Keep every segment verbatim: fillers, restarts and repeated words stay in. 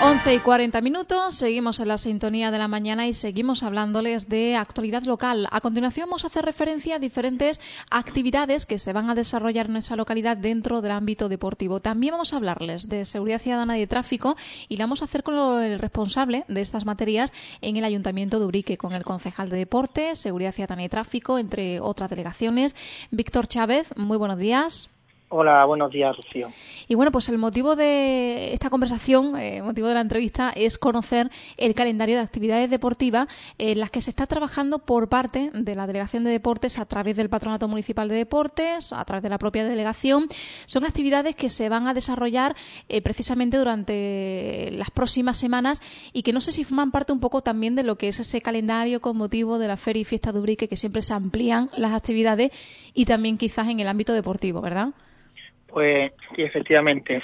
once y cuarenta minutos, seguimos en la sintonía de la mañana y seguimos hablándoles de actualidad local. A continuación vamos a hacer referencia a diferentes actividades que se van a desarrollar en nuestra localidad dentro del ámbito deportivo. También vamos a hablarles de seguridad ciudadana y de tráfico y lo vamos a hacer con el responsable de estas materias en el Ayuntamiento de Ubrique, con el concejal de Deporte, Seguridad Ciudadana y Tráfico, entre otras delegaciones. Víctor Chávez, muy buenos días. Hola, buenos días, Rocío. Y bueno, pues el motivo de esta conversación, eh, el motivo de la entrevista, es conocer el calendario de actividades deportivas en las que se está trabajando por parte de la Delegación de Deportes a través del Patronato Municipal de Deportes, a través de la propia delegación. Son actividades que se van a desarrollar eh, precisamente durante las próximas semanas y que no sé si forman parte un poco también de lo que es ese calendario con motivo de la Feria y Fiesta de Ubrique, que siempre se amplían las actividades y también quizás en el ámbito deportivo, ¿verdad? Pues sí, efectivamente,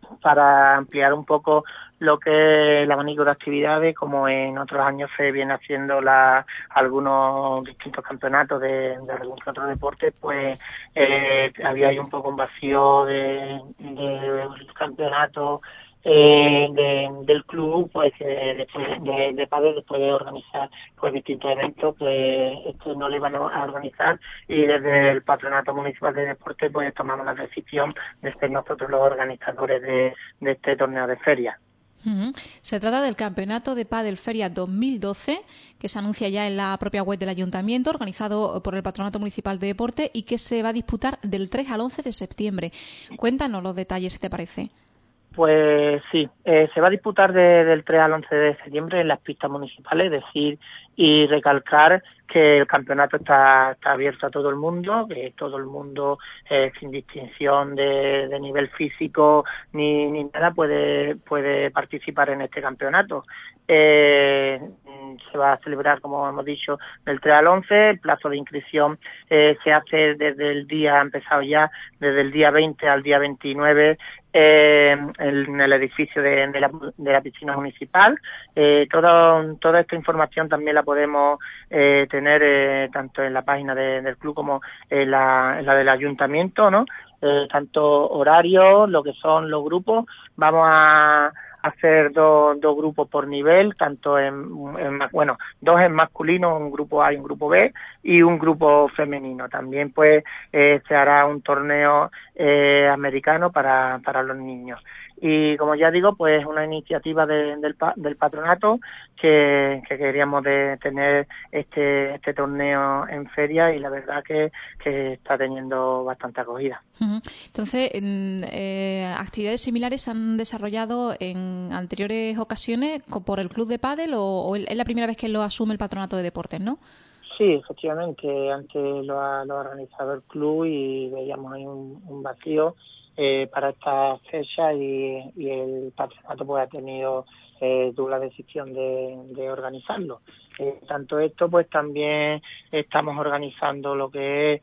para ampliar un poco lo que es el abanico de actividades, como en otros años se viene haciendo la, algunos distintos campeonatos de, de algún que otro deporte, pues eh, había ahí un poco un vacío de, de campeonatos eh, de, del club, pues eh, después de, de padres, después de organizar pues distintos eventos, pues esto no le iban a organizar, y desde el Patronato Municipal de Deportes pues tomamos la decisión de ser nosotros los organizadores de, de este torneo de feria. Uh-huh. Se trata del Campeonato de Pádel Feria dos mil doce, que se anuncia ya en la propia web del Ayuntamiento, organizado por el Patronato Municipal de Deporte y que se va a disputar del tres al once de septiembre. Cuéntanos los detalles, si te parece. Pues sí, eh, se va a disputar de, del tres al once de septiembre en las pistas municipales, es decir, y recalcar que el campeonato está, está abierto a todo el mundo, que todo el mundo, eh, sin distinción de, de nivel físico ni, ni nada, puede, puede participar en este campeonato. Eh, se va a celebrar, como hemos dicho, del tres al once, el plazo de inscripción eh, se hace desde el día, ha empezado ya, desde el día veinte al día veintinueve, eh, en el edificio de, de, la, de la piscina municipal. Eh, todo, toda esta información también la podemos eh, tener eh, tanto en la página de, del club como en la, en la del ayuntamiento, ¿no? Eh, tanto horarios, lo que son los grupos. Vamos a hacer dos, dos grupos por nivel, tanto en, en, bueno, dos en masculino, un grupo A y un grupo B, y un grupo femenino. También pues eh, se hará un torneo eh, americano para, para los niños. Y como ya digo, pues una iniciativa de, del, del patronato que, que queríamos de tener este, este torneo en feria, y la verdad que, que está teniendo bastante acogida. Entonces, eh, ¿actividades similares se han desarrollado en anteriores ocasiones por el club de pádel o, o es la primera vez que lo asume el Patronato de Deportes, no? Sí, efectivamente, antes lo ha, lo ha organizado el club y veíamos ahí un, un vacío eh, para esta fecha, y, y el patronato pues ha tenido eh, tú la decisión de, de organizarlo. Eh, tanto esto, pues también estamos organizando lo que es,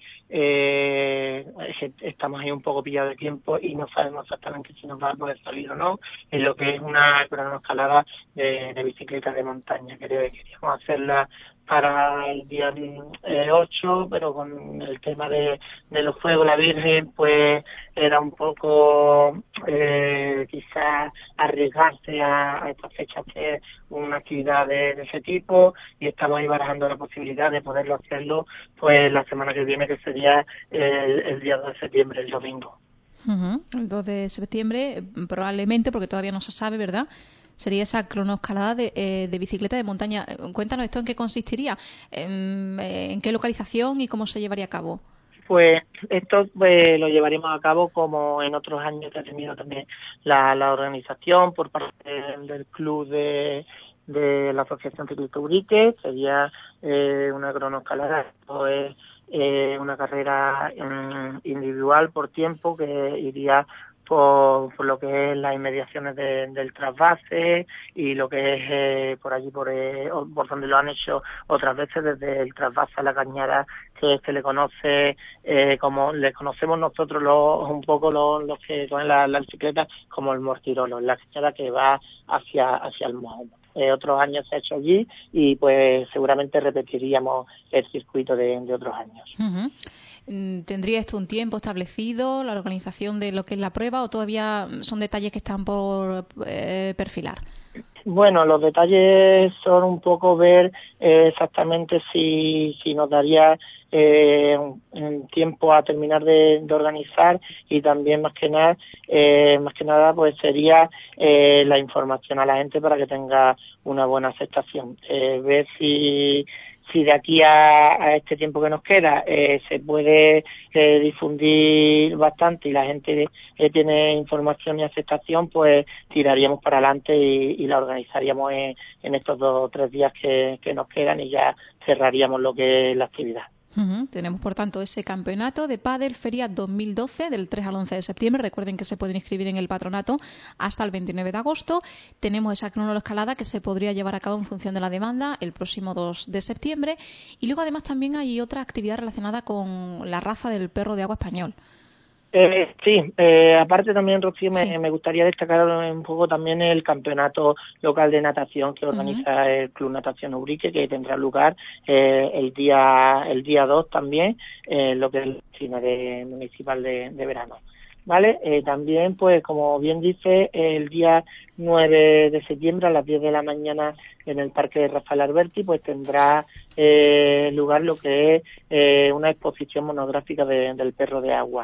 eh, estamos ahí un poco pillados de tiempo y no sabemos exactamente si nos va a poder salir o no, en lo que es una cronoescalada de, de bicicleta de montaña. Queríamos hacerla para el día eh, ocho, pero con el tema de, de los Fuegos la Virgen, pues era un poco eh, quizás arriesgarse a, a esta fecha hacer una actividad de, de ese tipo, y estamos ahí barajando la posibilidad de poderlo hacerlo pues la semana que viene, que sería el, el día dos de septiembre, el domingo. Uh-huh. El dos de septiembre, probablemente, porque todavía no se sabe, ¿verdad?, sería esa cronoescalada de, eh, de bicicleta de montaña. Cuéntanos esto, ¿en qué consistiría? ¿En, en qué localización y cómo se llevaría a cabo? Pues esto pues, lo llevaremos a cabo como en otros años que ha tenido también la, la organización por parte del, del club de, de la Asociación Ciclista Ubrique. Sería eh, una cronoescalada, pues, eh, una carrera eh, individual por tiempo que iría Por, por lo que es las inmediaciones de, del trasvase y lo que es eh, por allí, por, eh, por donde lo han hecho otras veces, desde el trasvase a la cañada, que se le conoce eh, como le conocemos nosotros los, un poco los, los que con la, la bicicleta como el Mortirolo, la cañada que va hacia, hacia el Mohomo. Eh, otros años se ha hecho allí y pues seguramente repetiríamos el circuito de, de otros años. Uh-huh. ¿Tendría esto un tiempo establecido, la organización de lo que es la prueba, o todavía son detalles que están por eh, perfilar? Bueno, los detalles son un poco ver eh, exactamente si, si nos daría eh, un, un tiempo a terminar de, de organizar, y también más que nada, eh, más que nada pues sería eh, la información a la gente para que tenga una buena aceptación. Eh, ver si si de aquí a, a este tiempo que nos queda eh, se puede eh, difundir bastante y la gente eh, tiene información y aceptación, pues tiraríamos para adelante y, y la organizaríamos en, en estos dos o tres días que, que nos quedan, y ya cerraríamos lo que es la actividad. Uh-huh. Tenemos, por tanto, ese campeonato de pádel Feria dos mil doce del tres al once de septiembre. Recuerden que se pueden inscribir en el patronato hasta el veintinueve de agosto. Tenemos esa cronoescalada que se podría llevar a cabo en función de la demanda el próximo dos de septiembre. Y luego, además, también hay otra actividad relacionada con la raza del perro de agua español. Eh, sí, eh, aparte también, Rocío, me, Sí. me gustaría destacar un poco también el campeonato local de natación que organiza uh-huh. el Club Natación Ubrique, que tendrá lugar eh, el día el día dos también, en eh, lo que es la piscina de, municipal de, de verano. ¿Vale? Eh, también, pues, como bien dice, el día nueve de septiembre a las diez de la mañana en el Parque de Rafael Alberti, pues tendrá eh, lugar lo que es eh, una exposición monográfica de, del perro de agua.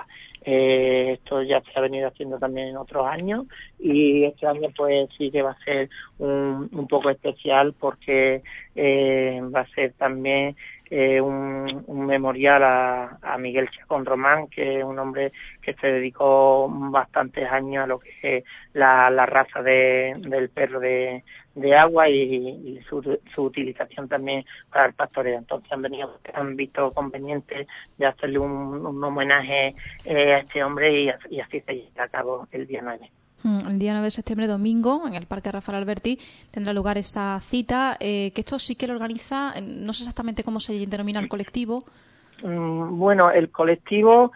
Eh, esto ya se ha venido haciendo también en otros años, y este año pues sí que va a ser un, un poco especial, porque eh, va a ser también Eh, un, un memorial a, a Miguel Chacón Román, que es un hombre que se dedicó bastantes años a lo que es la, la raza de, del perro de, de agua y, y su, su utilización también para el pastoreo. Entonces han venido, han visto conveniente de hacerle un, un homenaje eh, a este hombre, y, y así se lleva a cabo el día nueve. El día nueve de septiembre, domingo, en el Parque Rafael Alberti, tendrá lugar esta cita, eh, que esto sí que lo organiza, no sé exactamente cómo se denomina el colectivo. Mm, bueno, el colectivo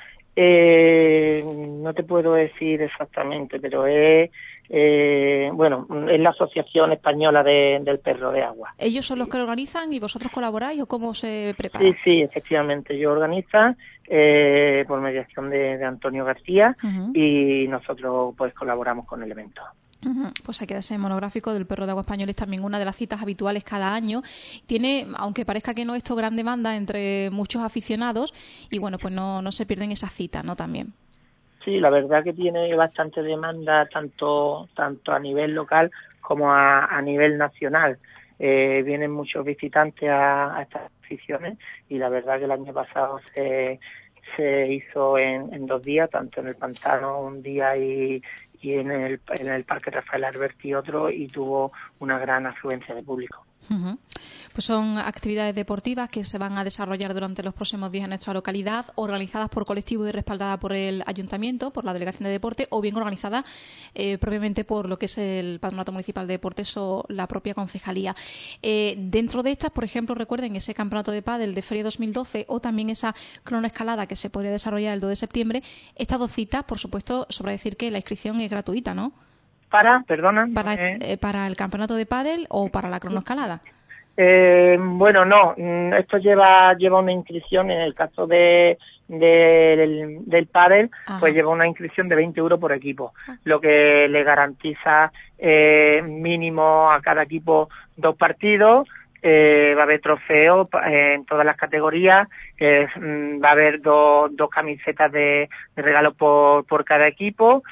eh, no te puedo decir exactamente, pero es, eh, bueno, es la Asociación Española de, del Perro de Agua. ¿Ellos son los que lo organizan y vosotros colaboráis, o cómo se prepara? Sí, sí, efectivamente, ellos organizan eh, por mediación de, de Antonio García, uh-huh. y nosotros pues colaboramos con el evento. Uh-huh. Pues hay que ese monográfico del perro de agua español, es también una de las citas habituales cada año. Tiene, aunque parezca que no, esto gran demanda entre muchos aficionados, y bueno, pues no, no se pierden esas citas, ¿no? También. Sí, la verdad que tiene bastante demanda, tanto tanto a nivel local como a, a nivel nacional. Eh, vienen muchos visitantes a, a estas aficiones, y la verdad que el año pasado se, se hizo en, en dos días, tanto en el Pantano un día y, y en el, en el Parque Rafael Alberti otro, y tuvo una gran afluencia de público. Uh-huh. Pues son actividades deportivas que se van a desarrollar durante los próximos días en nuestra localidad, organizadas por colectivos y respaldadas por el Ayuntamiento, por la Delegación de Deporte, o bien organizadas eh, propiamente por lo que es el Patronato Municipal de Deportes o la propia Concejalía. Eh, dentro de estas, por ejemplo, recuerden ese campeonato de pádel de Feria dos mil doce, o también esa cronoescalada que se podría desarrollar el dos de septiembre. Estas dos citas, por supuesto, sobra decir que la inscripción es gratuita, ¿no? Para, perdona. Para, eh... eh, para el campeonato de pádel o para la cronoescalada. Eh, bueno, no, esto lleva lleva una inscripción. En el caso de, de del, del pádel, pues lleva una inscripción de veinte euros por equipo, lo que le garantiza eh, mínimo a cada equipo dos partidos. Eh, va a haber trofeos eh, en todas las categorías, eh, va a haber dos, dos camisetas de, de regalo por, por cada equipo.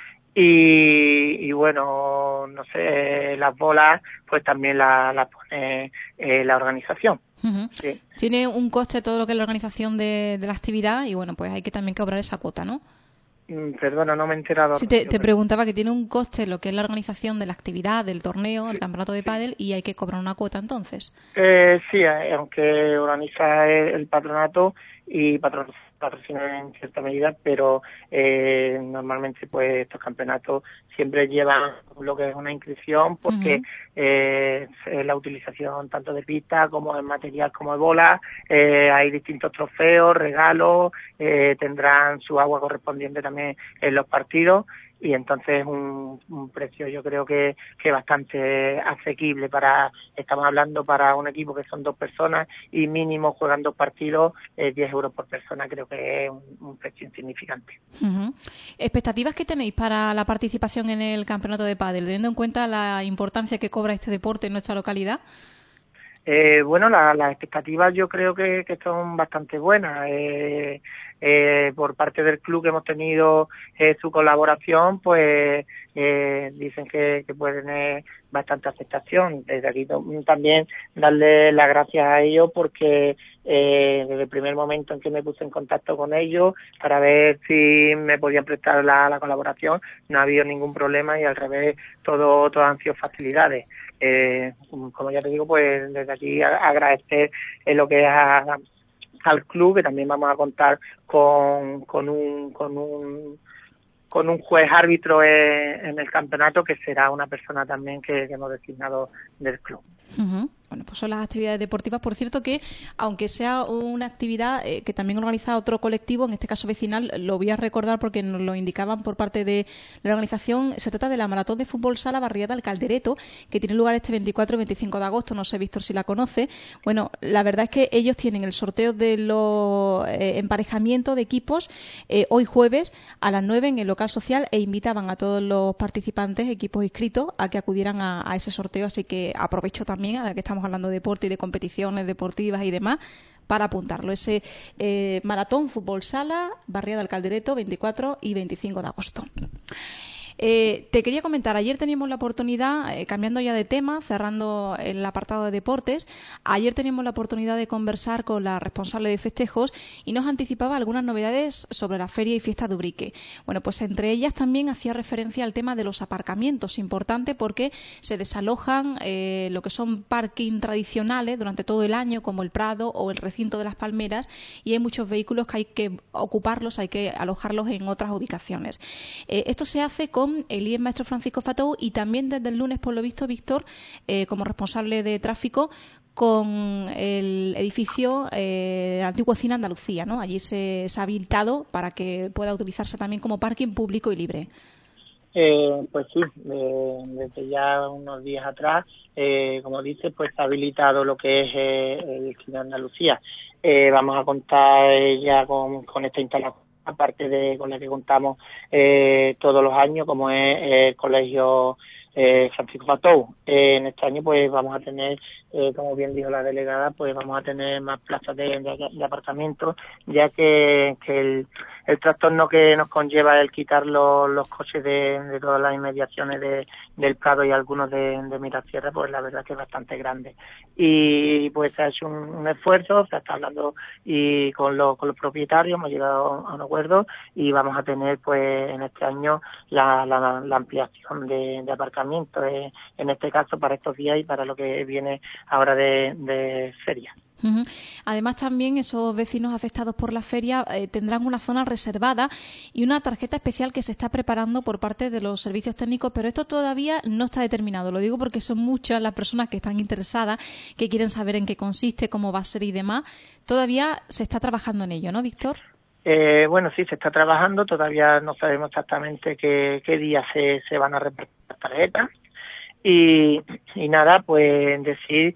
Y, y bueno, no sé, las bolas pues también las la pone eh, la organización. Uh-huh. Sí. Tiene un coste todo lo que es la organización de, de la actividad, y bueno, pues hay que también cobrar esa cuota, ¿no? Mm, perdona, no me he enterado. Sí, te, te preguntaba que tiene un coste lo que es la organización de la actividad, del torneo, el campeonato de pádel, y hay que cobrar una cuota entonces. Eh, sí, aunque organiza el, el patronato y patrocina patrocina en cierta medida, pero eh, normalmente pues estos campeonatos siempre llevan lo que es una inscripción, porque uh-huh. eh, la utilización tanto de pista como de material como de bola, eh, hay distintos trofeos, regalos, eh, tendrán su agua correspondiente también en los partidos, y entonces un, un precio yo creo que, que bastante asequible para, estamos hablando para un equipo que son dos personas y mínimo juegan dos partidos, eh, diez euros por persona, creo que es un, un precio insignificante. Uh-huh. ¿Expectativas que tenéis para la participación en el campeonato de pádel, teniendo en cuenta la importancia que cobra este deporte en nuestra localidad? Eh, bueno, la, las expectativas yo creo que, que son bastante buenas. Eh, eh, por parte del club que hemos tenido eh, su colaboración, pues eh, dicen que, que puede tener bastante aceptación. Desde aquí también darle las gracias a ellos porque eh, desde el primer momento en que me puse en contacto con ellos para ver si me podían prestar la, la colaboración, no ha habido ningún problema y al revés, todo, todo han sido facilidades. Eh, como ya te digo, pues desde aquí agradecer eh, lo que es a, al club, que también vamos a contar con, con un con un con un juez árbitro en, en el campeonato, que será una persona también que, que hemos designado del club. Uh-huh. Bueno, pues son las actividades deportivas. Por cierto que, aunque sea una actividad eh, que también organiza otro colectivo, en este caso vecinal, lo voy a recordar porque nos lo indicaban por parte de la organización, se trata de la Maratón de Fútbol Sala Barriada del Caldereto, que tiene lugar este veinticuatro y veinticinco de agosto. No sé, Víctor, si la conoce. Bueno, la verdad es que ellos tienen el sorteo de los eh, emparejamientos de equipos eh, hoy jueves a las nueve en el local social e invitaban a todos los participantes, equipos inscritos, a que acudieran a, a ese sorteo. Así que aprovecho también, a la que estamos hablando de deporte y de competiciones deportivas y demás, para apuntarlo. Ese eh, Maratón Fútbol Sala Barriada del Caldereto, veinticuatro y veinticinco de agosto. Eh, te quería comentar, ayer teníamos la oportunidad, eh, cambiando ya de tema, cerrando el apartado de deportes, ayer teníamos la oportunidad de conversar con la responsable de festejos y nos anticipaba algunas novedades sobre la feria y fiesta de Ubrique. Bueno, pues entre ellas también hacía referencia al tema de los aparcamientos, importante porque se desalojan eh, lo que son parking tradicionales durante todo el año, como el Prado o el recinto de las Palmeras, y hay muchos vehículos que hay que ocuparlos, hay que alojarlos en otras ubicaciones. Eh, esto se hace con el I E S Maestro Francisco Fatou y también desde el lunes, por lo visto, Víctor, eh, como responsable de tráfico, con el edificio eh, Antiguo Cine Andalucía, ¿no? Allí se, se ha habilitado para que pueda utilizarse también como parking público y libre. Eh, pues sí, eh, desde ya unos días atrás, eh, como dices, pues se ha habilitado lo que es eh, el Cine Andalucía. Eh, vamos a contar eh, ya con, con esta instalación, aparte de con la que contamos eh, todos los años, como es eh, el Colegio eh, Francisco Fatou. Eh, en este año pues vamos a tener, eh, como bien dijo la delegada, pues vamos a tener más plazas de, de, de aparcamientos, ya que, que el, el trastorno que nos conlleva el quitar los, los coches de, de todas las inmediaciones de, del Prado y algunos de, de Mirasierra, pues la verdad que es bastante grande. Y pues se ha hecho un, un esfuerzo, se está hablando y con los, con los propietarios, hemos llegado a un acuerdo y vamos a tener pues en este año la, la, la ampliación de, de aparcamientos, eh, en este caso para estos días y para lo que viene ahora de, de feria. Uh-huh. Además también esos vecinos afectados por la feria eh, tendrán una zona reservada y una tarjeta especial que se está preparando por parte de los servicios técnicos, pero esto todavía no está determinado. Lo digo porque son muchas las personas que están interesadas, que quieren saber en qué consiste, cómo va a ser y demás. Todavía se está trabajando en ello, ¿no, Víctor? Eh, bueno, sí, se está trabajando. Todavía no sabemos exactamente qué, qué día se, se van a repartir las tarjetas. Y, y nada, pues decir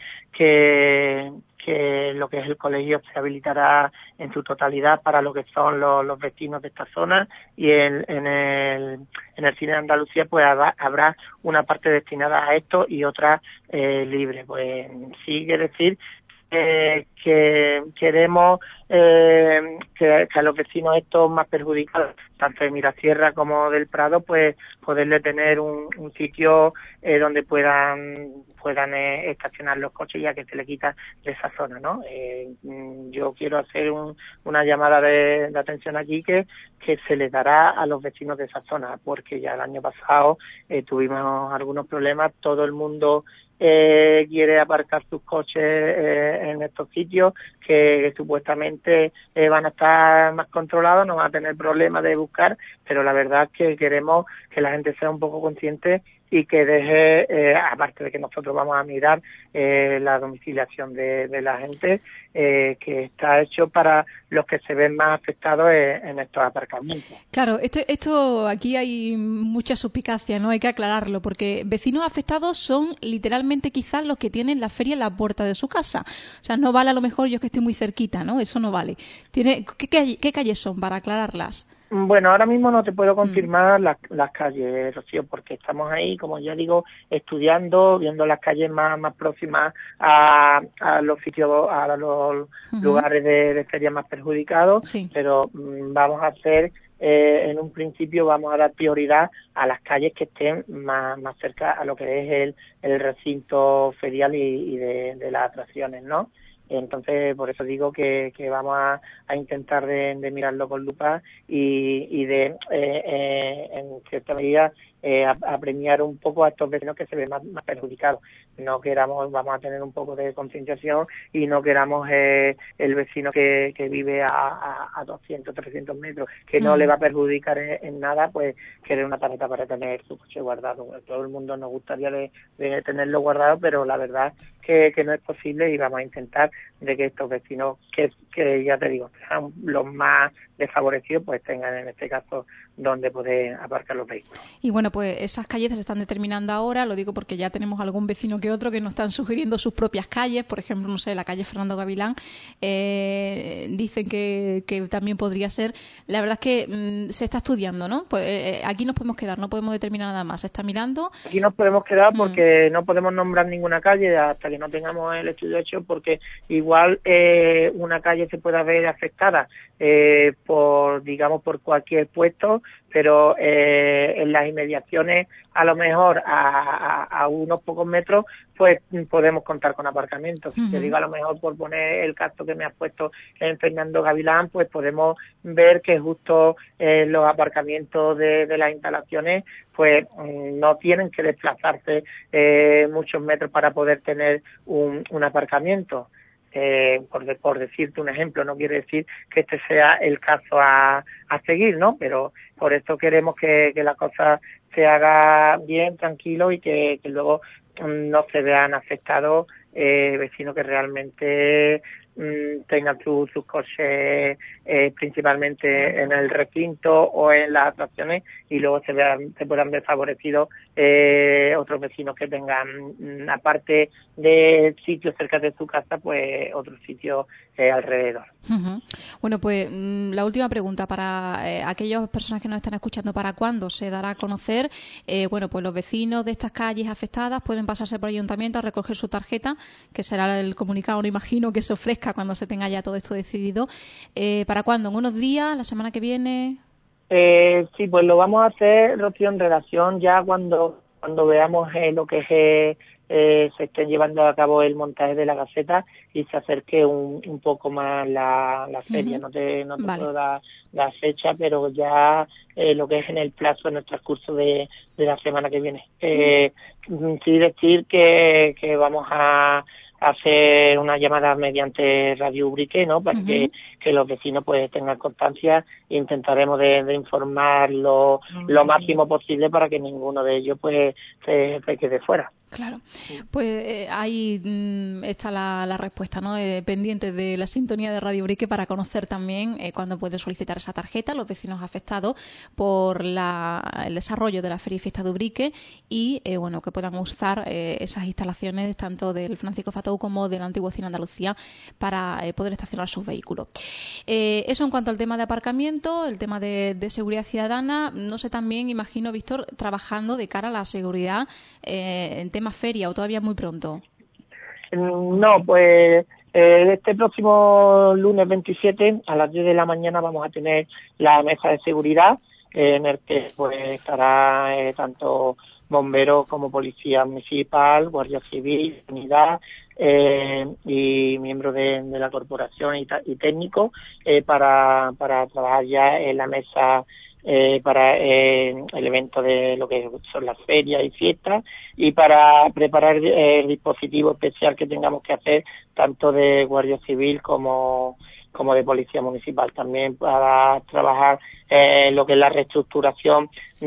que que lo que es el colegio se habilitará en su totalidad para lo que son los, los vecinos de esta zona y en, en el en el Cine de Andalucía pues habrá, habrá una parte destinada a esto y otra eh, libre. Pues sí, quiere decir eh, que queremos eh, que, que a los vecinos estos más perjudicados, tanto de Mirasierra como del Prado, pues poderle tener un, un sitio eh, donde puedan puedan eh, estacionar los coches ya que se le quita de esa zona, ¿no? Eh, yo quiero hacer un, una llamada de, de atención aquí que, que se les dará a los vecinos de esa zona, porque ya el año pasado eh, tuvimos algunos problemas, todo el mundo eh, quiere aparcar sus coches eh, en estos sitios que, que supuestamente eh, van a estar más controlados, no van a tener problemas de buscar, pero la verdad es que queremos que la gente sea un poco consciente y que deje, eh, aparte de que nosotros vamos a mirar eh, la domiciliación de, de la gente, eh, que está hecho para los que se ven más afectados en, en estos aparcamientos. Claro, esto, esto aquí hay mucha suspicacia, ¿no? Hay que aclararlo, porque vecinos afectados son literalmente quizás los que tienen la feria en la puerta de su casa. O sea, no vale a lo mejor yo que estoy muy cerquita, ¿no? Eso no vale. Tiene, ¿qué, qué, qué calles son para aclararlas? Bueno, ahora mismo no te puedo confirmar mm. las, las calles, Rocío, porque estamos ahí, como ya digo, estudiando, viendo las calles más, más próximas a, a los sitios, a los uh-huh. lugares de, de feria más perjudicados, sí. pero mm, vamos a hacer, eh, en un principio vamos a dar prioridad a las calles que estén más, más cerca a lo que es el, el recinto ferial y, y de, de las atracciones, ¿no? Entonces, por eso digo que, que vamos a, a intentar de, de mirarlo con lupa y, y de, eh, eh, en cierta medida, eh, a, a premiar un poco a estos vecinos que se ven más, más perjudicados. No queramos, vamos a tener un poco de concienciación y no queramos eh, el vecino que, que vive a, a, a doscientos, trescientos metros, que no mm. le va a perjudicar en, en nada, pues querer una tarjeta para tener su coche guardado. Todo el mundo nos gustaría de, de tenerlo guardado, pero la verdad que, que no es posible y vamos a intentar de que estos vecinos, que, que ya te digo, sean los más desfavorecidos, pues tengan en este caso donde poder aparcar los vehículos. Y bueno, pues esas calles se están determinando ahora, lo digo porque ya tenemos algún vecino que otro que nos están sugiriendo sus propias calles, por ejemplo, no sé, la calle Fernando Gavilán, eh, dicen que, que también podría ser. La verdad es que mmm, se está estudiando, ¿no? Pues eh, aquí nos podemos quedar, no podemos determinar nada más, se está mirando. Aquí nos podemos quedar porque mm. no podemos nombrar ninguna calle hasta que no tengamos el estudio hecho, porque igual eh, una calle se puede ver afectada eh, por, digamos, por cualquier puesto, pero eh, en las inmediaciones, a lo mejor a, a, a unos pocos metros, pues podemos contar con aparcamientos. Uh-huh. Si te digo, a lo mejor por poner el caso que me has puesto en Fernando Gavilán, pues podemos ver que justo eh, los aparcamientos de, de las instalaciones pues no tienen que desplazarse eh, muchos metros para poder tener un, un aparcamiento. Eh, por, de, por decirte un ejemplo, no quiere decir que este sea el caso a, a seguir, ¿no? Pero por eso queremos que, que la cosa se haga bien, tranquilo y que, que luego mm, no se vean afectados eh, vecinos que realmente mm, tengan su, sus coches eh, principalmente en el recinto o en las atracciones y luego se vean, se puedan ver favorecidos eh, otros vecinos que tengan, mm, aparte de sitios cerca de su casa, pues otros sitios eh, alrededor. Uh-huh. Bueno, pues la última pregunta para eh, aquellas personas que nos están escuchando, ¿para cuándo se dará a conocer? Eh, bueno, pues los vecinos de estas calles afectadas pueden pasarse por el ayuntamiento a recoger su tarjeta, que será el comunicado, no imagino, que se ofrezca cuando se tenga ya todo esto decidido. Eh, ¿Para cuándo? ¿En unos días? ¿La semana que viene? Eh, sí, pues lo vamos a hacer, Rocío, en relación ya cuando cuando veamos eh, lo que es eh, eh, se esté llevando a cabo el montaje de la Gaceta y se acerque un, un poco más la, la feria. Uh-huh. No te, no te vale. puedo dar la fecha, pero ya eh, lo que es en el plazo, en el transcurso de, de la semana que viene. Eh, uh-huh. Sí decir que, que vamos a hacer una llamada mediante Radio Ubrique, ¿no? Para uh-huh. que, que los vecinos pues tengan constancia e intentaremos de, de informar lo, uh-huh. lo máximo posible para que ninguno de ellos pues se, se quede fuera. Claro, pues eh, ahí mmm, está la, la respuesta, ¿no? Eh, pendiente de la sintonía de Radio Ubrique para conocer también eh, cuándo pueden solicitar esa tarjeta los vecinos afectados por la, el desarrollo de la Feria y Fiesta de Ubrique y, eh, bueno, que puedan usar eh, esas instalaciones tanto del Francisco Fatou como del antiguo Cine Andalucía para eh, poder estacionar sus vehículos. Eh, eso en cuanto al tema de aparcamiento, el tema de, de seguridad ciudadana. No sé, también imagino, Víctor, trabajando de cara a la seguridad eh, en tema feria, o todavía muy pronto. No, pues eh, este próximo lunes veintisiete a las diez de la mañana vamos a tener la mesa de seguridad eh, en el que pues estará eh, tanto bomberos como policía municipal, guardia civil, unidad eh, y miembros de, de la corporación y, y técnicos eh, para, para trabajar ya en la mesa Eh, para eh, el evento de lo que son las ferias y fiestas y para preparar eh, el dispositivo especial que tengamos que hacer tanto de Guardia Civil como como de Policía Municipal, también para trabajar eh, lo que es la reestructuración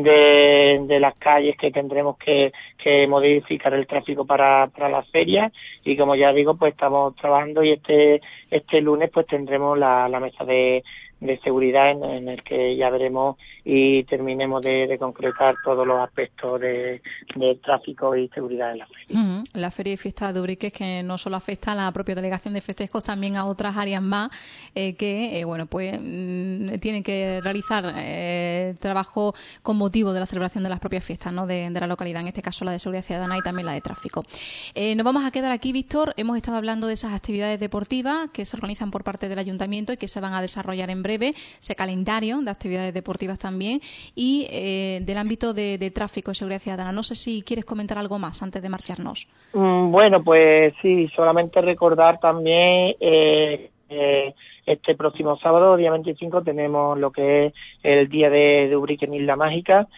de, de las calles, que tendremos que, que modificar el tráfico para, para las ferias, y como ya digo, pues estamos trabajando, y este este lunes pues tendremos la, la mesa de de seguridad en, en el que ya veremos y terminemos de, de concretar todos los aspectos de, de tráfico y seguridad en la feria. Uh-huh. La Feria y Fiesta de Ubrique, que no solo afecta a la propia delegación de festejos, también a otras áreas más eh, que, eh, bueno, pues mmm, tienen que realizar eh, trabajo con motivo de la celebración de las propias fiestas, ¿no?, de, de la localidad, en este caso la de seguridad ciudadana y también la de tráfico. Eh, nos vamos a quedar aquí, Víctor. Hemos estado hablando de esas actividades deportivas que se organizan por parte del Ayuntamiento y que se van a desarrollar en breve, ese calendario de actividades deportivas también, y eh, del ámbito de, de tráfico y seguridad ciudadana. No sé si quieres comentar algo más antes de marcharnos. Mm, bueno, pues sí, solamente recordar también eh, eh, este próximo sábado, día veinticinco, tenemos lo que es el Día de, de Ubrique en Isla Mágica,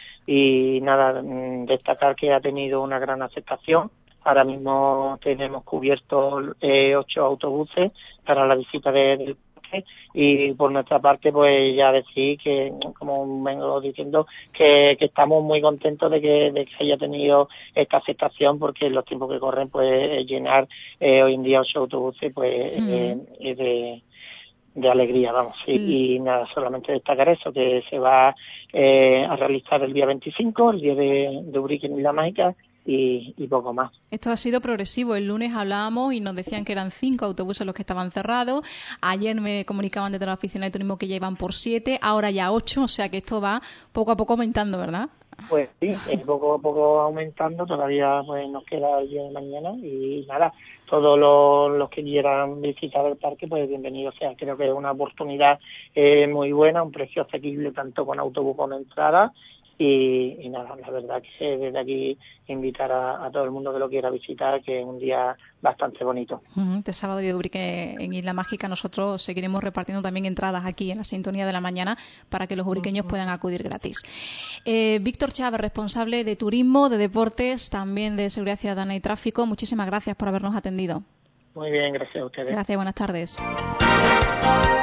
y nada, destacar que ha tenido una gran aceptación. Ahora mismo tenemos cubiertos eh, ocho autobuses para la visita de, del parque, y por nuestra parte pues ya decir que, como vengo diciendo, que, que estamos muy contentos de que, de que haya tenido esta aceptación, porque en los tiempos que corren pues llenar eh, hoy en día ocho autobuses pues mm. eh, es de de alegría, vamos, y, mm. y nada, solamente destacar eso, que se va eh, a realizar el día veinticinco, el día de, de Ubrique en Isla Mágica, y, y poco más. Esto ha sido progresivo. El lunes hablábamos y nos decían que eran cinco autobuses los que estaban cerrados. Ayer me comunicaban desde la oficina de turismo que ya iban por siete, ahora ya ocho, o sea que esto va poco a poco aumentando, ¿verdad? Pues sí, es poco a poco aumentando, todavía pues nos queda el día de mañana, y nada, todos los, los que quieran visitar el parque, pues bienvenidos sea. Creo que es una oportunidad eh, muy buena, un precio asequible tanto con autobús como entrada. Y, y nada, la verdad que desde aquí invitar a, a todo el mundo que lo quiera visitar, que es un día bastante bonito. Este sábado de Ubrique en Isla Mágica nosotros seguiremos repartiendo también entradas aquí en la sintonía de la mañana para que los ubriqueños uh-huh. puedan acudir gratis. Eh, Víctor Chávez, responsable de turismo, de deportes, también de seguridad ciudadana y tráfico, muchísimas gracias por habernos atendido. Muy bien, gracias a ustedes. Gracias, buenas tardes.